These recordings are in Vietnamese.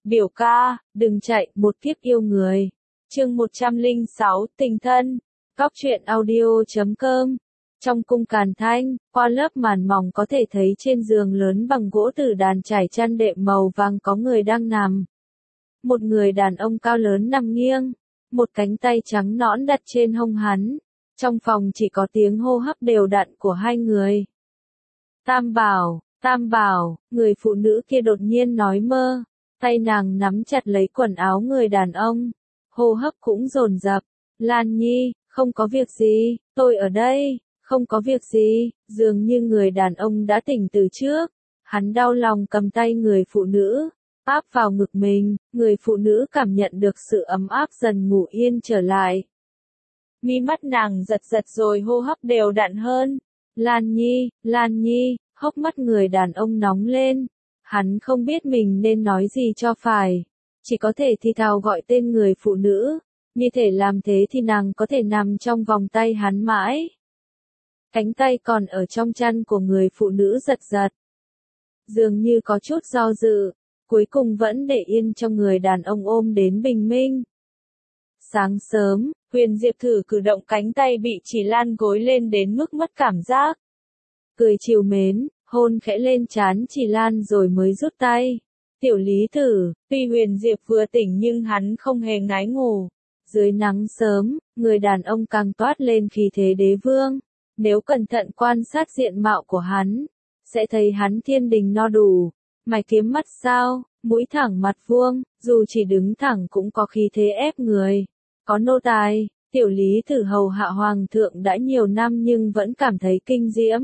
Biểu ca, đừng chạy, một kiếp yêu người. Chương 106, tình thân. Góc truyện audio.com. Trong cung Càn Thanh, qua lớp màn mỏng có thể thấy trên giường lớn bằng gỗ tử đàn trải chăn đệm màu vàng có người đang nằm. Một người đàn ông cao lớn nằm nghiêng, một cánh tay trắng nõn đặt trên hông hắn. Trong phòng chỉ có tiếng hô hấp đều đặn của hai người. Tam bảo, người phụ nữ kia đột nhiên nói mơ. Tay nàng nắm chặt lấy quần áo người đàn ông, hô hấp cũng dồn dập. Lan Nhi, không có việc gì, tôi ở đây, không có việc gì, dường như người đàn ông đã tỉnh từ trước. Hắn đau lòng cầm tay người phụ nữ, áp vào ngực mình, người phụ nữ cảm nhận được sự ấm áp dần ngủ yên trở lại. Mi mắt nàng giật giật rồi hô hấp đều đặn hơn. Lan Nhi, hốc mắt người đàn ông nóng lên. Hắn không biết mình nên nói gì cho phải, chỉ có thể thì thào gọi tên người phụ nữ, như thể làm thế thì nàng có thể nằm trong vòng tay hắn mãi. Cánh tay còn ở trong chăn của người phụ nữ giật giật, dường như có chút do dự, cuối cùng vẫn để yên cho người đàn ông ôm đến bình minh. Sáng sớm, Huyền Diệp thử cử động cánh tay bị Chỉ Lan gối lên đến mức mất cảm giác. Cười trìu mến, hôn khẽ lên trán Chỉ Lan rồi mới rút tay. Tiểu Lý Tử, tuy Huyền Diệp vừa tỉnh nhưng hắn không hề ngái ngủ. Dưới nắng sớm, người đàn ông càng toát lên khí thế đế vương. Nếu cẩn thận quan sát diện mạo của hắn, sẽ thấy hắn thiên đình no đủ. Mày kiếm mắt sao, mũi thẳng mặt vuông, dù chỉ đứng thẳng cũng có khí thế ép người. Có nô tài, Tiểu Lý Tử hầu hạ hoàng thượng đã nhiều năm nhưng vẫn cảm thấy kinh diễm.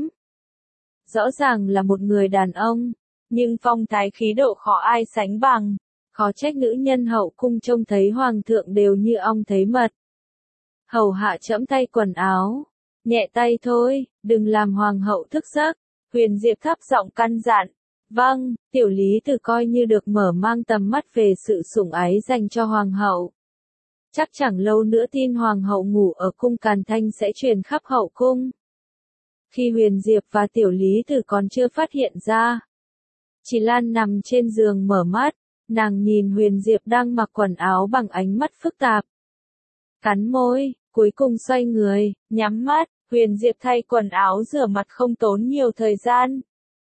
Rõ ràng là một người đàn ông, nhưng phong thái khí độ khó ai sánh bằng. Khó trách nữ nhân hậu cung trông thấy hoàng thượng đều như ong thấy mật. Hầu hạ trẫm thay quần áo, nhẹ tay thôi, đừng làm hoàng hậu thức giấc. Huyền Diệp thấp giọng căn dặn. Vâng, Tiểu Lý Tử coi như được mở mang tầm mắt về sự sủng ái dành cho hoàng hậu. Chắc chẳng lâu nữa tin hoàng hậu ngủ ở cung Càn Thanh sẽ truyền khắp hậu cung. Khi Huyền Diệp và Tiểu Lý Tử còn chưa phát hiện ra, Chỉ Lan nằm trên giường mở mắt, nàng nhìn Huyền Diệp đang mặc quần áo bằng ánh mắt phức tạp. Cắn môi, cuối cùng xoay người, nhắm mắt, Huyền Diệp thay quần áo rửa mặt không tốn nhiều thời gian.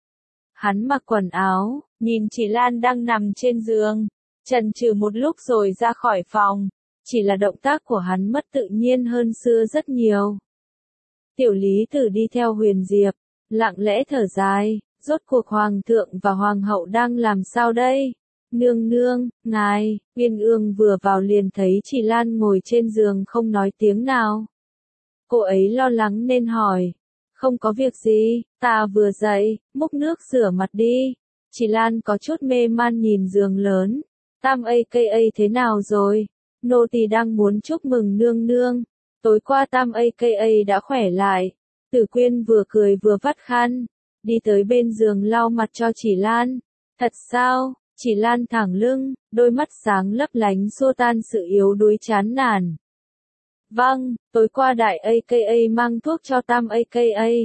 Hắn mặc quần áo, nhìn Chỉ Lan đang nằm trên giường, chần chừ một lúc rồi ra khỏi phòng. Chỉ là động tác của hắn mất tự nhiên hơn xưa rất nhiều. Tiểu Lý Tử đi theo Huyền Diệp, lặng lẽ thở dài, rốt cuộc hoàng thượng và hoàng hậu đang làm sao đây? Nương nương, ngài, Uyên Ương vừa vào liền thấy Chỉ Lan ngồi trên giường không nói tiếng nào. Cô ấy lo lắng nên hỏi, không có việc gì, ta vừa dậy, múc nước rửa mặt đi. Chỉ Lan có chút mê man nhìn giường lớn, Tam aka thế nào rồi? Nô tỳ đang muốn chúc mừng nương nương. Tối qua Tam aka đã khỏe lại. Tử Quyên vừa cười vừa vắt khăn, đi tới bên giường lau mặt cho Chỉ Lan. Thật sao? Chỉ Lan thẳng lưng, đôi mắt sáng lấp lánh xua tan sự yếu đuối chán nản. Vâng, tối qua đại aka mang thuốc cho Tam aka.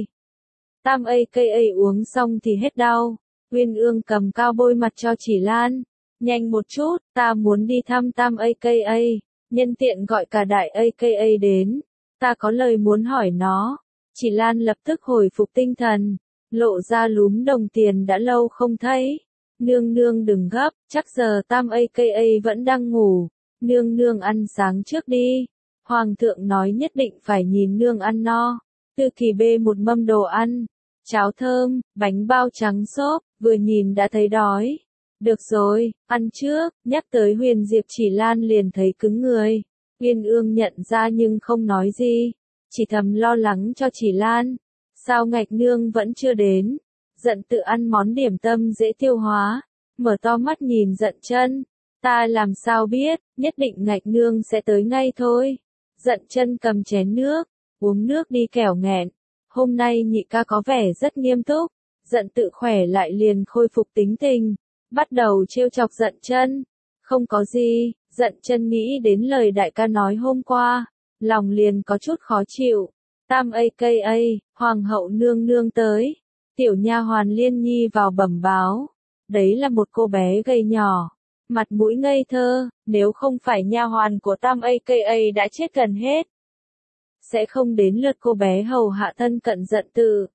Tam aka uống xong thì hết đau. Uyên Ương cầm cao bôi mặt cho Chỉ Lan. Nhanh một chút, ta muốn đi thăm Tam aka. Nhân tiện gọi cả đại aka đến. Ta có lời muốn hỏi nó. Chỉ Lan lập tức hồi phục tinh thần, lộ ra lúm đồng tiền đã lâu không thấy. Nương nương đừng gấp, chắc giờ Tam aka vẫn đang ngủ. Nương nương ăn sáng trước đi. Hoàng thượng nói nhất định phải nhìn nương ăn no. Tư Kỳ bê một mâm đồ ăn, cháo thơm, bánh bao trắng xốp, vừa nhìn đã thấy đói. Được rồi, ăn trước. Nhắc tới Huyền Diệp Chỉ Lan liền thấy cứng người. Uyên Ương nhận ra nhưng không nói gì, chỉ thầm lo lắng cho Chỉ Lan. Sao Ngạch nương vẫn chưa đến? Giận tự ăn món điểm tâm dễ tiêu hóa, mở to mắt nhìn Giận Chân. Ta làm sao biết, nhất định Ngạch nương sẽ tới ngay thôi. Giận Chân cầm chén nước, uống nước đi kẻo nghẹn. Hôm nay nhị ca có vẻ rất nghiêm túc. Giận tự khỏe lại liền khôi phục tính tình, bắt đầu trêu chọc Giận Chân. Không có gì, Giận Chân nghĩ đến lời đại ca nói hôm qua, lòng liền có chút khó chịu. Tam aka, hoàng hậu nương nương tới. Tiểu nha hoàn Liên Nhi vào bẩm báo. Đấy là một cô bé gầy nhỏ, mặt mũi ngây thơ, nếu không phải nha hoàn của Tam aka đã chết gần hết, sẽ không đến lượt cô bé hầu hạ thân cận Dận Tự.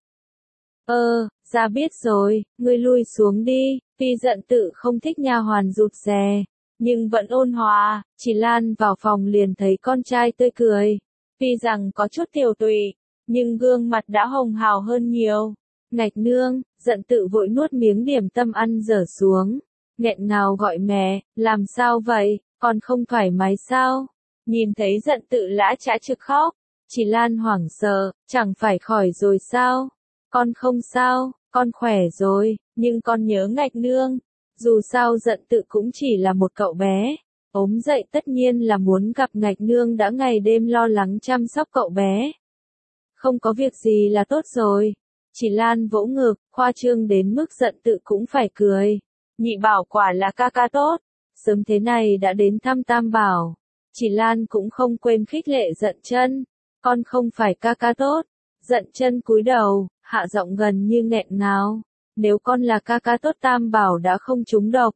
Ra biết rồi, ngươi lui xuống đi. Tuy Dận Tự không thích nha hoàn rụt rè, nhưng vẫn ôn hòa. Chỉ Lan vào phòng liền thấy con trai tươi cười. Tuy rằng có chút tiều tụy, nhưng gương mặt đã hồng hào hơn nhiều. Ngạch nương, Dận Tự vội nuốt miếng điểm tâm ăn dở xuống. Nghẹn ngào gọi mẹ, làm sao vậy, con không thoải mái sao? Nhìn thấy Dận Tự lã chã trực khóc, Chỉ Lan hoảng sợ, chẳng phải khỏi rồi sao? Con không sao, con khỏe rồi, nhưng con nhớ Ngạch nương. Dù sao Dận Tự cũng chỉ là một cậu bé. Ốm dậy tất nhiên là muốn gặp Ngạch nương đã ngày đêm lo lắng chăm sóc cậu bé. Không có việc gì là tốt rồi. Chỉ Lan vỗ ngực, khoa trương đến mức Dận Tự cũng phải cười. Nhị bảo quả là ca ca tốt. Sớm thế này đã đến thăm Tam bảo. Chỉ Lan cũng không quên khích lệ Dận Chân. Con không phải ca ca tốt. Dận Chân cúi đầu, hạ giọng gần như nghẹn ngào. Nếu con là ca ca tốt Tam bảo đã không trúng độc.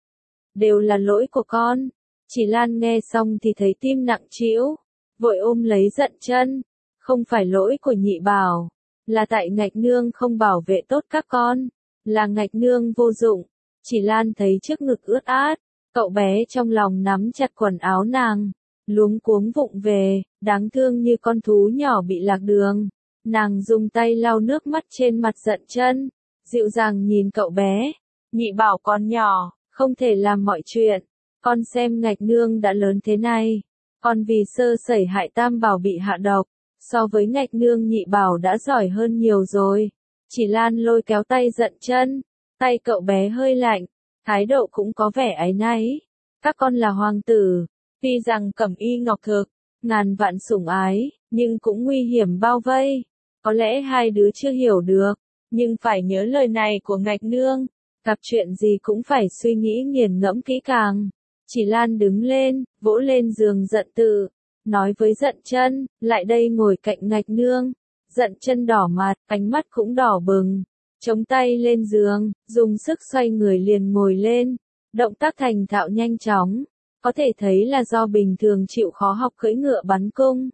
Đều là lỗi của con. Chỉ Lan nghe xong thì thấy tim nặng trĩu, vội ôm lấy Dận Chân. Không phải lỗi của nhị bảo, là tại Ngạch nương không bảo vệ tốt các con, là Ngạch nương vô dụng. Chỉ Lan thấy trước ngực ướt át, cậu bé trong lòng nắm chặt quần áo nàng, luống cuống vụng về, đáng thương như con thú nhỏ bị lạc đường. Nàng dùng tay lau nước mắt trên mặt Dận Chân, dịu dàng nhìn cậu bé. Nhị bảo con nhỏ, không thể làm mọi chuyện. Con xem Ngạch nương đã lớn thế này, con vì sơ sẩy hại Tam bảo bị hạ độc. So với Ngạch nương nhị bảo đã giỏi hơn nhiều rồi. Chỉ Lan lôi kéo tay Dận Chân, tay cậu bé hơi lạnh, thái độ cũng có vẻ áy náy. Các con là hoàng tử, tuy rằng cẩm y ngọc thực, ngàn vạn sủng ái, nhưng cũng nguy hiểm bao vây. Có lẽ hai đứa chưa hiểu được, nhưng phải nhớ lời này của Ngạch nương, gặp chuyện gì cũng phải suy nghĩ nghiền ngẫm kỹ càng. Chỉ Lan đứng lên, vỗ lên giường Dận Tự, nói với Dận Chân, lại đây ngồi cạnh Ngạch nương. Dận Chân đỏ mặt, ánh mắt cũng đỏ bừng, chống tay lên giường, dùng sức xoay người liền ngồi lên, động tác thành thạo nhanh chóng, có thể thấy là do bình thường chịu khó học cưỡi ngựa bắn cung.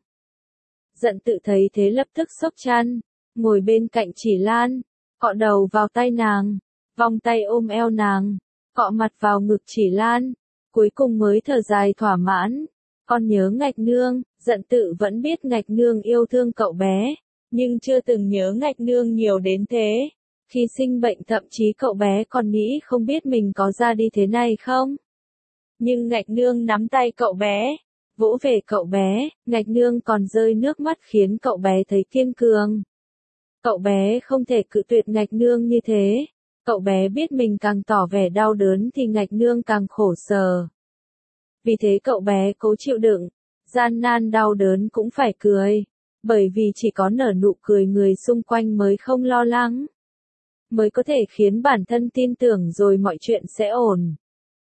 Dận Tự thấy thế lập tức xốc chăn, ngồi bên cạnh Chỉ Lan, cọ đầu vào tay nàng, vòng tay ôm eo nàng, cọ mặt vào ngực Chỉ Lan, cuối cùng mới thở dài thỏa mãn. Con nhớ Ngạch nương. Dận Tự vẫn biết Ngạch nương yêu thương cậu bé, nhưng chưa từng nhớ Ngạch nương nhiều đến thế. Khi sinh bệnh thậm chí cậu bé còn nghĩ không biết mình có ra đi thế này không. Nhưng Ngạch nương nắm tay cậu bé, vỗ về cậu bé, Ngạch nương còn rơi nước mắt khiến cậu bé thấy kiên cường. Cậu bé không thể cự tuyệt Ngạch nương như thế. Cậu bé biết mình càng tỏ vẻ đau đớn thì Ngạch nương càng khổ sở. Vì thế cậu bé cố chịu đựng, gian nan đau đớn cũng phải cười, bởi vì chỉ có nở nụ cười người xung quanh mới không lo lắng, mới có thể khiến bản thân tin tưởng rồi mọi chuyện sẽ ổn.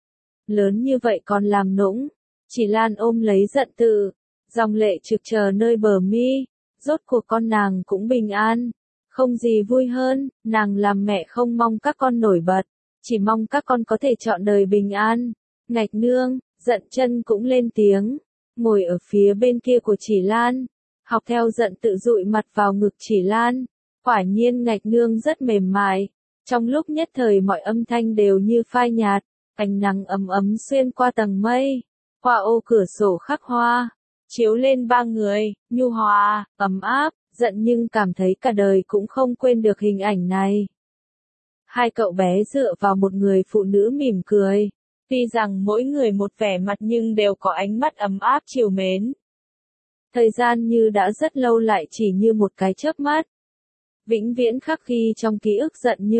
Lớn như vậy còn làm nũng. Chỉ Lan ôm lấy Dận Tự, dòng lệ trực chờ nơi bờ mi, rốt cuộc con nàng cũng bình an. Không gì vui hơn, nàng làm mẹ không mong các con nổi bật, chỉ mong các con có thể trọn đời bình an. Ngạch nương. Dận Chân cũng lên tiếng, ngồi ở phía bên kia của Chỉ Lan, học theo Dận Tự dụi mặt vào ngực Chỉ Lan. Quả nhiên Ngạch nương rất mềm mại, trong lúc nhất thời mọi âm thanh đều như phai nhạt, ánh nắng ấm ấm xuyên qua tầng mây, qua ô cửa sổ khắc hoa, chiếu lên ba người, nhu hòa, ấm áp. Dận nhưng cảm thấy cả đời cũng không quên được hình ảnh này. Hai cậu bé dựa vào một người phụ nữ mỉm cười. Tuy rằng mỗi người một vẻ mặt nhưng đều có ánh mắt ấm áp trìu mến. Thời gian như đã rất lâu lại chỉ như một cái chớp mắt. Vĩnh viễn khắc ghi trong ký ức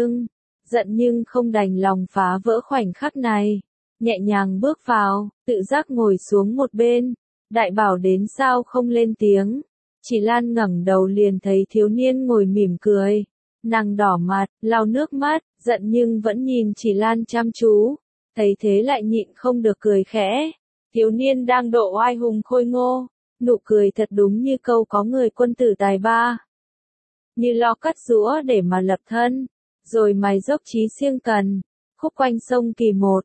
Dận nhưng không đành lòng phá vỡ khoảnh khắc này. Nhẹ nhàng bước vào, tự giác ngồi xuống một bên. Đại bảo đến sao không lên tiếng. Chỉ Lan ngẩng đầu liền thấy thiếu niên ngồi mỉm cười. Nàng đỏ mặt, lau nước mắt, Dận nhưng vẫn nhìn Chỉ Lan chăm chú. Thấy thế lại nhịn không được cười khẽ. Thiếu niên đang độ oai hùng khôi ngô, nụ cười thật đúng như câu có người quân tử tài ba. Như lo cắt giũa để mà lập thân, rồi mài dốc chí siêng cần, khúc quanh sông Kỳ một,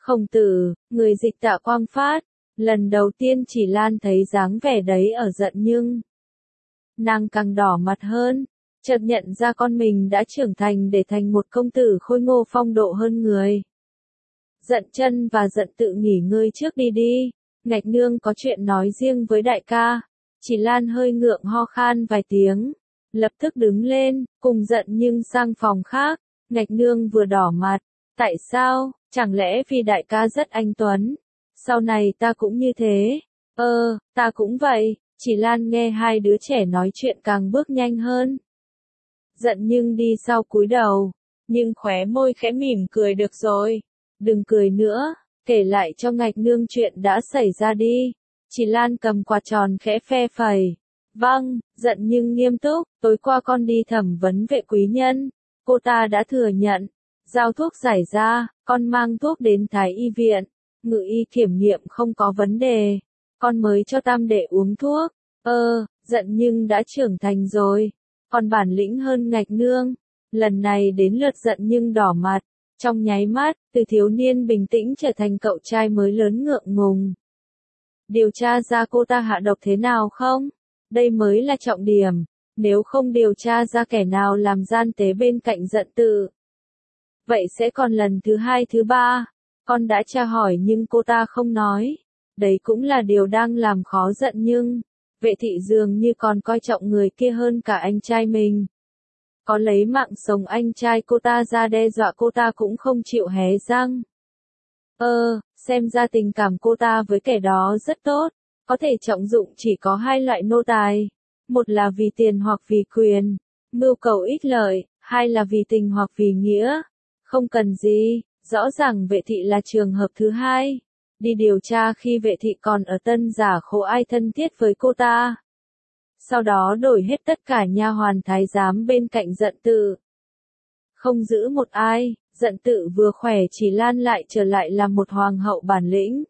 Khổng Tử, người dịch Tạ Quang Phát. Lần đầu tiên Chỉ Lan thấy dáng vẻ đấy ở Giận Nhưng. Nàng càng đỏ mặt hơn, chợt nhận ra con mình đã trưởng thành để thành một công tử khôi ngô phong độ hơn người. Giận Chân và Giận Tự nghỉ ngơi trước đi. Ngạch nương có chuyện nói riêng với đại ca. Chỉ Lan hơi ngượng ho khan vài tiếng, lập tức đứng lên, cùng Giận Nhưng sang phòng khác. Ngạch nương vừa đỏ mặt, tại sao, chẳng lẽ vì đại ca rất anh tuấn? Sau này ta cũng như thế. Ta cũng vậy. Chỉ Lan nghe hai đứa trẻ nói chuyện càng bước nhanh hơn. Giận Nhưng đi sau cúi đầu, nhưng khóe môi khẽ mỉm cười, được rồi, đừng cười nữa, kể lại cho Ngạch nương chuyện đã xảy ra đi. Chỉ Lan cầm quạt tròn khẽ phe phẩy. Vâng. Giận Nhưng nghiêm túc, tối qua con đi thẩm vấn Vệ quý nhân, cô ta đã thừa nhận, giao thuốc giải ra, con mang thuốc đến Thái y viện, ngự y kiểm nghiệm không có vấn đề, con mới cho tam đệ uống thuốc. Giận Nhưng đã trưởng thành rồi, còn bản lĩnh hơn Ngạch nương. Lần này đến lượt Giận Nhưng đỏ mặt, trong nháy mắt, từ thiếu niên bình tĩnh trở thành cậu trai mới lớn ngượng ngùng. Điều tra ra cô ta hạ độc thế nào không? Đây mới là trọng điểm, nếu không điều tra ra kẻ nào làm gian tế bên cạnh Giận Tự. Vậy sẽ còn lần thứ hai thứ ba, con đã tra hỏi nhưng cô ta không nói. Đấy cũng là điều đang làm khó Giận Nhưng. Vệ thị dường như còn coi trọng người kia hơn cả anh trai mình. Có lấy mạng sống anh trai cô ta ra đe dọa cô ta cũng không chịu hé răng. Xem ra tình cảm cô ta với kẻ đó rất tốt, có thể trọng dụng chỉ có hai loại nô tài. Một là vì tiền hoặc vì quyền, mưu cầu ích lợi, hai là vì tình hoặc vì nghĩa. Không cần gì, rõ ràng Vệ thị là trường hợp thứ hai. Đi điều tra khi Vệ thị còn ở Tân Giả Khố ai thân thiết với cô ta. Sau đó đổi hết tất cả nha hoàn thái giám bên cạnh Giận Tự. Không giữ một ai, Giận Tự vừa khỏe Chỉ Lan lại trở lại làm một hoàng hậu bản lĩnh.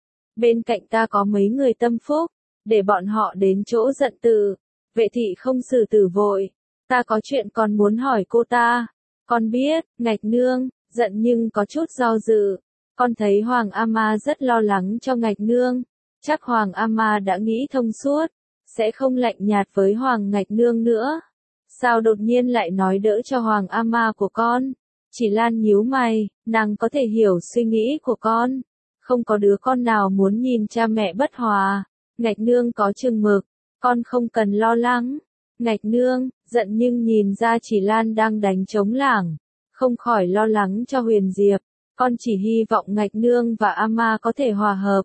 Bên cạnh ta có mấy người tâm phúc, để bọn họ đến chỗ Giận Tự. Vệ thị không xử tử vội, ta có chuyện còn muốn hỏi cô ta. Con biết, Ngạch nương. Giận Nhưng có chút do dự. Con thấy Hoàng A-ma rất lo lắng cho Ngạch nương. Chắc Hoàng A-ma đã nghĩ thông suốt, sẽ không lạnh nhạt với Hoàng Ngạch nương nữa. Sao đột nhiên lại nói đỡ cho Hoàng A-ma của con? Chỉ Lan nhíu mày, nàng có thể hiểu suy nghĩ của con. Không có đứa con nào muốn nhìn cha mẹ bất hòa. Ngạch nương có chừng mực, con không cần lo lắng. Ngạch nương. Giận Nhưng nhìn ra Chỉ Lan đang đánh trống lảng, không khỏi lo lắng cho Huyền Diệp. Con chỉ hy vọng Ngạch nương và A-ma có thể hòa hợp.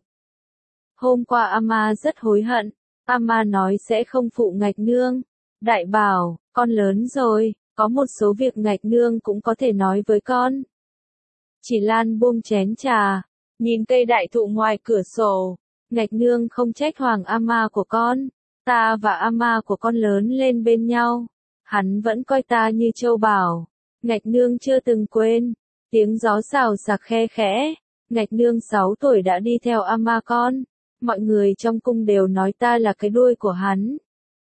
Hôm qua A-ma rất hối hận, A-ma nói sẽ không phụ Ngạch nương. Đại bảo, con lớn rồi, có một số việc Ngạch nương cũng có thể nói với con. Chỉ Lan buông chén trà, nhìn cây đại thụ ngoài cửa sổ. Ngạch nương không trách Hoàng A-ma của con, ta và A-ma của con lớn lên bên nhau, hắn vẫn coi ta như châu bảo. Ngạch nương chưa từng quên. Tiếng gió xào xạc khe khẽ. Ngạch nương 6 tuổi đã đi theo A-ma con. Mọi người trong cung đều nói ta là cái đuôi của hắn.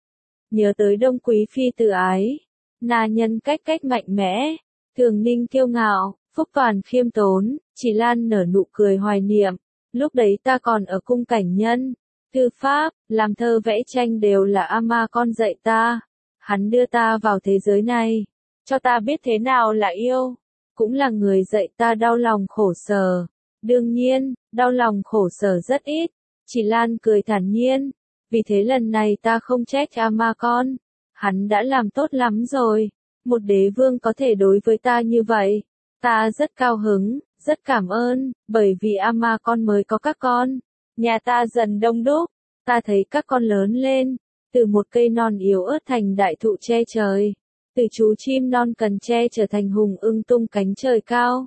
Nhớ tới Đông Quý phi từ ái, Na Nhân cách mạnh mẽ, Thường Ninh kiêu ngạo, Phúc Toàn khiêm tốn, Chỉ Lan nở nụ cười hoài niệm. Lúc đấy ta còn ở cung Cảnh Nhân, thư pháp, làm thơ vẽ tranh đều là A-ma con dạy ta. Hắn đưa ta vào thế giới này, cho ta biết thế nào là yêu. Cũng là người dạy ta đau lòng khổ sở. Đương nhiên, đau lòng khổ sở rất ít. Chỉ Lan cười thản nhiên. Vì thế lần này ta không trách A-ma con. Hắn đã làm tốt lắm rồi. Một đế vương có thể đối với ta như vậy. Ta rất cao hứng, rất cảm ơn, bởi vì A-ma con mới có các con. Nhà ta dần đông đúc. Ta thấy các con lớn lên. Từ một cây non yếu ớt thành đại thụ che trời. Từ chú chim non cần che trở thành hùng ưng tung cánh trời cao.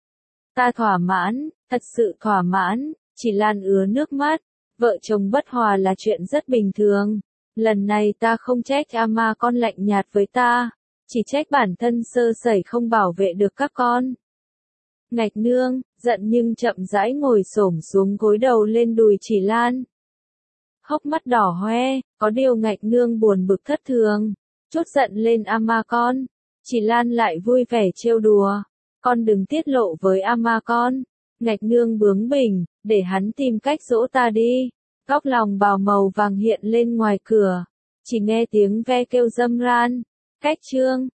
Ta thỏa mãn, thật sự thỏa mãn. Chỉ Lan ứa nước mắt. Vợ chồng bất hòa là chuyện rất bình thường. Lần này ta không trách A-ma con lạnh nhạt với ta, chỉ trách bản thân sơ sẩy không bảo vệ được các con. Ngạch nương. Giận Nhưng chậm rãi ngồi xổm xuống gối đầu lên đùi Chỉ Lan. Hốc mắt đỏ hoe, có điều Ngạch nương buồn bực thất thường. Chút giận lên A-ma con. Chỉ Lan lại vui vẻ trêu đùa. Con đừng tiết lộ với A-ma con. Ngạch nương bướng bỉnh, để hắn tìm cách dỗ ta đi. Góc lòng bào màu vàng hiện lên ngoài cửa. Chỉ nghe tiếng ve kêu râm ran. Cách chương